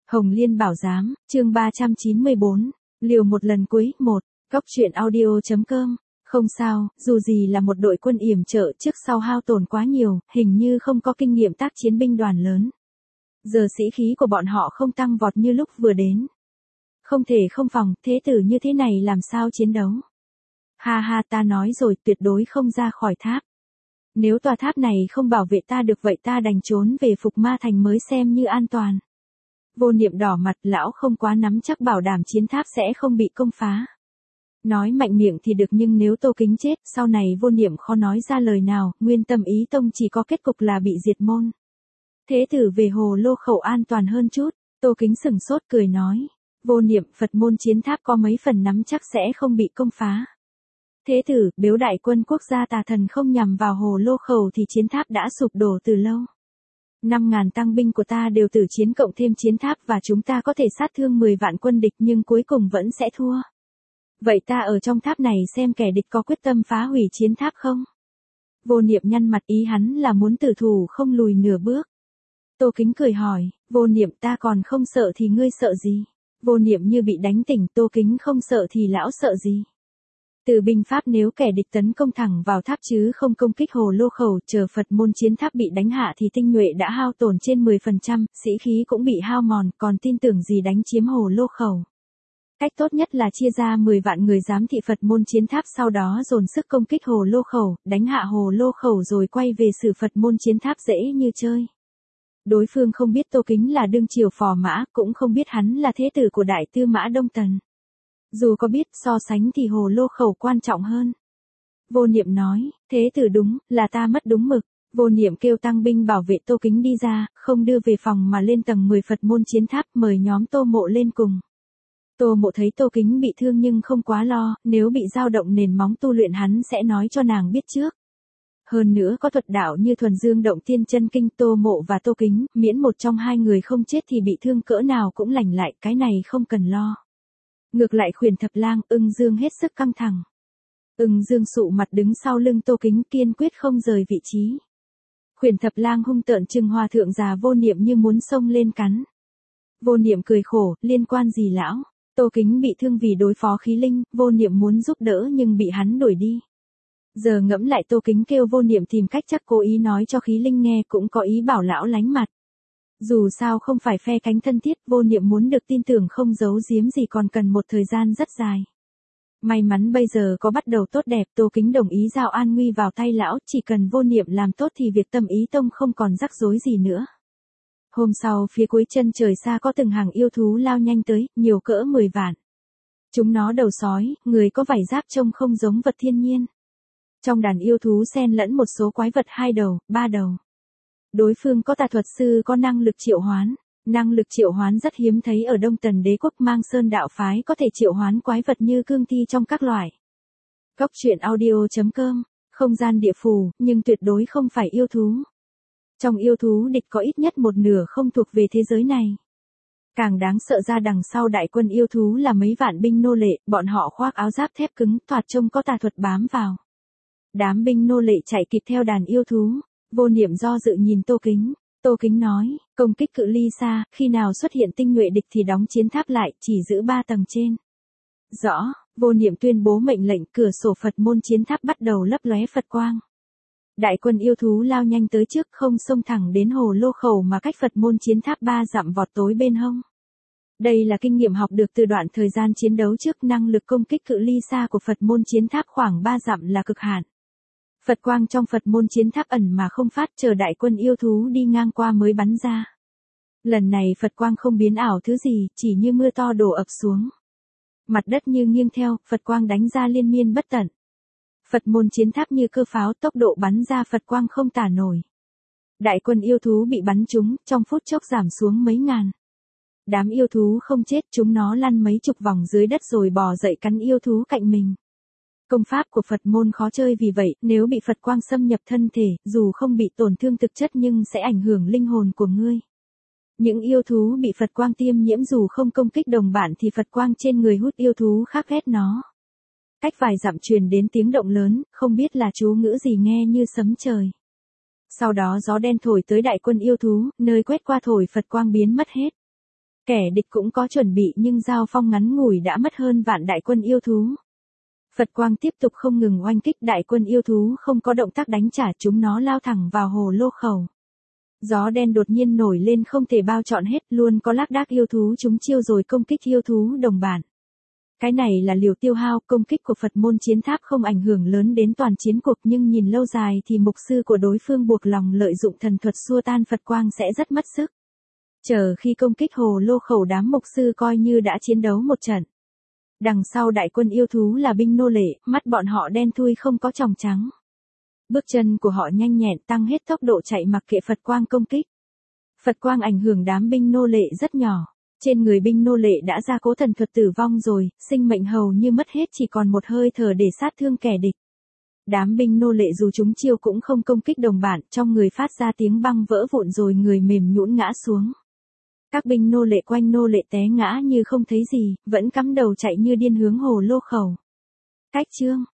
Hồng Liên Bảo Giám, chương 394, liều một lần cuối, 1, Cóc truyện audio.com. Không sao, dù gì là một đội quân yểm trợ trước sau hao tổn quá nhiều, hình như không có kinh nghiệm tác chiến binh đoàn lớn. Giờ sĩ khí của bọn họ không tăng vọt như lúc vừa đến. Không thể không phòng, thế tử như thế này làm sao chiến đấu. Ha ha, ta nói rồi, tuyệt đối không ra khỏi tháp. Nếu tòa tháp này không bảo vệ ta được vậy ta đành trốn về Phục Ma Thành mới xem như an toàn. Vô Niệm đỏ mặt, lão không quá nắm chắc bảo đảm chiến tháp sẽ không bị công phá. Nói mạnh miệng thì được nhưng nếu Tô Kính chết, sau này Vô Niệm khó nói ra lời nào, nguyên tâm ý tông chỉ có kết cục là bị diệt môn. Thế tử về Hồ Lô Khẩu an toàn hơn chút, Tô Kính sừng sốt cười nói. Vô Niệm, Phật môn chiến tháp có mấy phần nắm chắc sẽ không bị công phá. Thế tử, nếu đại quân quốc gia tà thần không nhằm vào Hồ Lô Khẩu thì chiến tháp đã sụp đổ từ lâu. 5.000 tăng binh của ta đều tử chiến cộng thêm chiến tháp và chúng ta có thể sát thương 10 vạn quân địch nhưng cuối cùng vẫn sẽ thua. Vậy ta ở trong tháp này xem kẻ địch có quyết tâm phá hủy chiến tháp không? Vô Niệm nhăn mặt, ý hắn là muốn tử thủ không lùi nửa bước. Tô Kính cười hỏi, Vô Niệm, ta còn không sợ thì ngươi sợ gì? Vô Niệm như bị đánh tỉnh, Tô Kính không sợ thì lão sợ gì? Từ binh pháp, nếu kẻ địch tấn công thẳng vào tháp chứ không công kích Hồ Lô Khẩu, chờ Phật môn chiến tháp bị đánh hạ thì tinh nhuệ đã hao tổn trên 10%, sĩ khí cũng bị hao mòn, còn tin tưởng gì đánh chiếm Hồ Lô Khẩu. Cách tốt nhất là chia ra 10 vạn người giám thị Phật môn chiến tháp, sau đó dồn sức công kích Hồ Lô Khẩu, đánh hạ Hồ Lô Khẩu rồi quay về xử Phật môn chiến tháp dễ như chơi. Đối phương không biết Tô Kính là đương triều phò mã, cũng không biết hắn là thế tử của đại tư mã Đông Tần. Dù có biết, so sánh thì Hồ Lô Khẩu quan trọng hơn. Vô Niệm nói, thế tử đúng, là ta mất đúng mực. Vô Niệm kêu tăng binh bảo vệ Tô Kính đi ra, không đưa về phòng mà lên tầng 10 Phật môn chiến tháp, mời nhóm Tô Mộ lên cùng. Tô Mộ thấy Tô Kính bị thương nhưng không quá lo, nếu bị dao động nền móng tu luyện hắn sẽ nói cho nàng biết trước. Hơn nữa có thuật đạo như Thuần Dương Động Tiên Chân Kinh, Tô Mộ và Tô Kính, miễn một trong hai người không chết thì bị thương cỡ nào cũng lành lại, cái này không cần lo. Ngược lại Khuyển Thập Lang, Ưng Dương hết sức căng thẳng. Ưng Dương sụ mặt đứng sau lưng Tô Kính, kiên quyết không rời vị trí. Khuyển Thập Lang hung tợn trừng hòa thượng già Vô Niệm như muốn xông lên cắn. Vô Niệm cười khổ, liên quan gì lão? Tô Kính bị thương vì đối phó khí linh, Vô Niệm muốn giúp đỡ nhưng bị hắn đuổi đi. Giờ ngẫm lại Tô Kính kêu Vô Niệm tìm cách chắc cố ý nói cho khí linh nghe, cũng có ý bảo lão lánh mặt. Dù sao không phải phe cánh thân thiết, Vô Niệm muốn được tin tưởng không giấu giếm gì còn cần một thời gian rất dài. May mắn bây giờ có bắt đầu tốt đẹp, Tô Kính đồng ý giao an nguy vào tay lão, chỉ cần Vô Niệm làm tốt thì việc Tâm Ý Tông không còn rắc rối gì nữa. Hôm sau, phía cuối chân trời xa có từng hàng yêu thú lao nhanh tới, nhiều cỡ 10 vạn. Chúng nó đầu sói, người có vảy giáp trông không giống vật thiên nhiên. Trong đàn yêu thú xen lẫn một số quái vật 2 đầu, 3 đầu. Đối phương có tà thuật sư có năng lực triệu hoán. Năng lực triệu hoán rất hiếm thấy ở Đông Tần Đế quốc, Mang Sơn đạo phái có thể triệu hoán quái vật như cương thi trong các loại. Cóc truyện audio.com, không gian địa phù, nhưng tuyệt đối không phải yêu thú. Trong yêu thú địch có ít nhất một nửa không thuộc về thế giới này. Càng đáng sợ ra đằng sau đại quân yêu thú là mấy vạn binh nô lệ, bọn họ khoác áo giáp thép cứng, thoạt trông có tà thuật bám vào. Đám binh nô lệ chạy kịp theo đàn yêu thú. Vô Niệm do dự nhìn Tô Kính. Tô Kính nói, công kích cự ly xa, khi nào xuất hiện tinh nhuệ địch thì đóng chiến tháp lại, chỉ giữ 3 tầng trên. Rõ, Vô Niệm tuyên bố mệnh lệnh, cửa sổ Phật môn chiến tháp bắt đầu lấp lóe Phật quang. Đại quân yêu thú lao nhanh tới trước, không xông thẳng đến Hồ Lô Khẩu mà cách Phật môn chiến tháp 3 dặm vọt tối bên hông. Đây là kinh nghiệm học được từ đoạn thời gian chiến đấu trước, năng lực công kích cự ly xa của Phật môn chiến tháp khoảng 3 dặm là cực hạn. Phật quang trong Phật môn chiến tháp ẩn mà không phát, chờ đại quân yêu thú đi ngang qua mới bắn ra. Lần này Phật quang không biến ảo thứ gì, chỉ như mưa to đổ ập xuống. Mặt đất như nghiêng theo, Phật quang đánh ra liên miên bất tận. Phật môn chiến tháp như cơ pháo, tốc độ bắn ra Phật quang không tả nổi. Đại quân yêu thú bị bắn trúng, trong phút chốc giảm xuống mấy ngàn. Đám yêu thú không chết, chúng nó lăn mấy chục vòng dưới đất rồi bò dậy cắn yêu thú cạnh mình. Công pháp của Phật môn khó chơi vì vậy, nếu bị Phật quang xâm nhập thân thể, dù không bị tổn thương thực chất nhưng sẽ ảnh hưởng linh hồn của ngươi. Những yêu thú bị Phật quang tiêm nhiễm dù không công kích đồng bạn thì Phật quang trên người hút yêu thú khác ghét nó. Cách vài dặm truyền đến tiếng động lớn, không biết là chú ngữ gì nghe như sấm trời. Sau đó gió đen thổi tới đại quân yêu thú, nơi quét qua thổi Phật quang biến mất hết. Kẻ địch cũng có chuẩn bị nhưng giao phong ngắn ngủi đã mất hơn vạn đại quân yêu thú. Phật quang tiếp tục không ngừng oanh kích, đại quân yêu thú không có động tác đánh trả, chúng nó lao thẳng vào hồ lô khẩu. Gió đen đột nhiên nổi lên không thể bao trọn hết, luôn có lác đác yêu thú chúng chiêu rồi công kích yêu thú đồng bạn. Cái này là liều tiêu hao, công kích của Phật môn chiến tháp không ảnh hưởng lớn đến toàn chiến cuộc, nhưng nhìn lâu dài thì mục sư của đối phương buộc lòng lợi dụng thần thuật xua tan Phật quang sẽ rất mất sức. Chờ khi công kích hồ lô khẩu, đám mục sư coi như đã chiến đấu một trận. Đằng sau đại quân yêu thú là binh nô lệ, mắt bọn họ đen thui không có tròng trắng. Bước chân của họ nhanh nhẹn, tăng hết tốc độ chạy mặc kệ Phật quang công kích. Phật quang ảnh hưởng đám binh nô lệ rất nhỏ. Trên người binh nô lệ đã ra cố thần thuật tử vong rồi, sinh mệnh hầu như mất hết, chỉ còn một hơi thở để sát thương kẻ địch. Đám binh nô lệ dù chúng chiêu cũng không công kích đồng bạn, trong người phát ra tiếng băng vỡ vụn rồi người mềm nhũn ngã xuống. Các binh nô lệ quanh nô lệ té ngã như không thấy gì, vẫn cắm đầu chạy như điên hướng hồ lô khẩu. Cách chương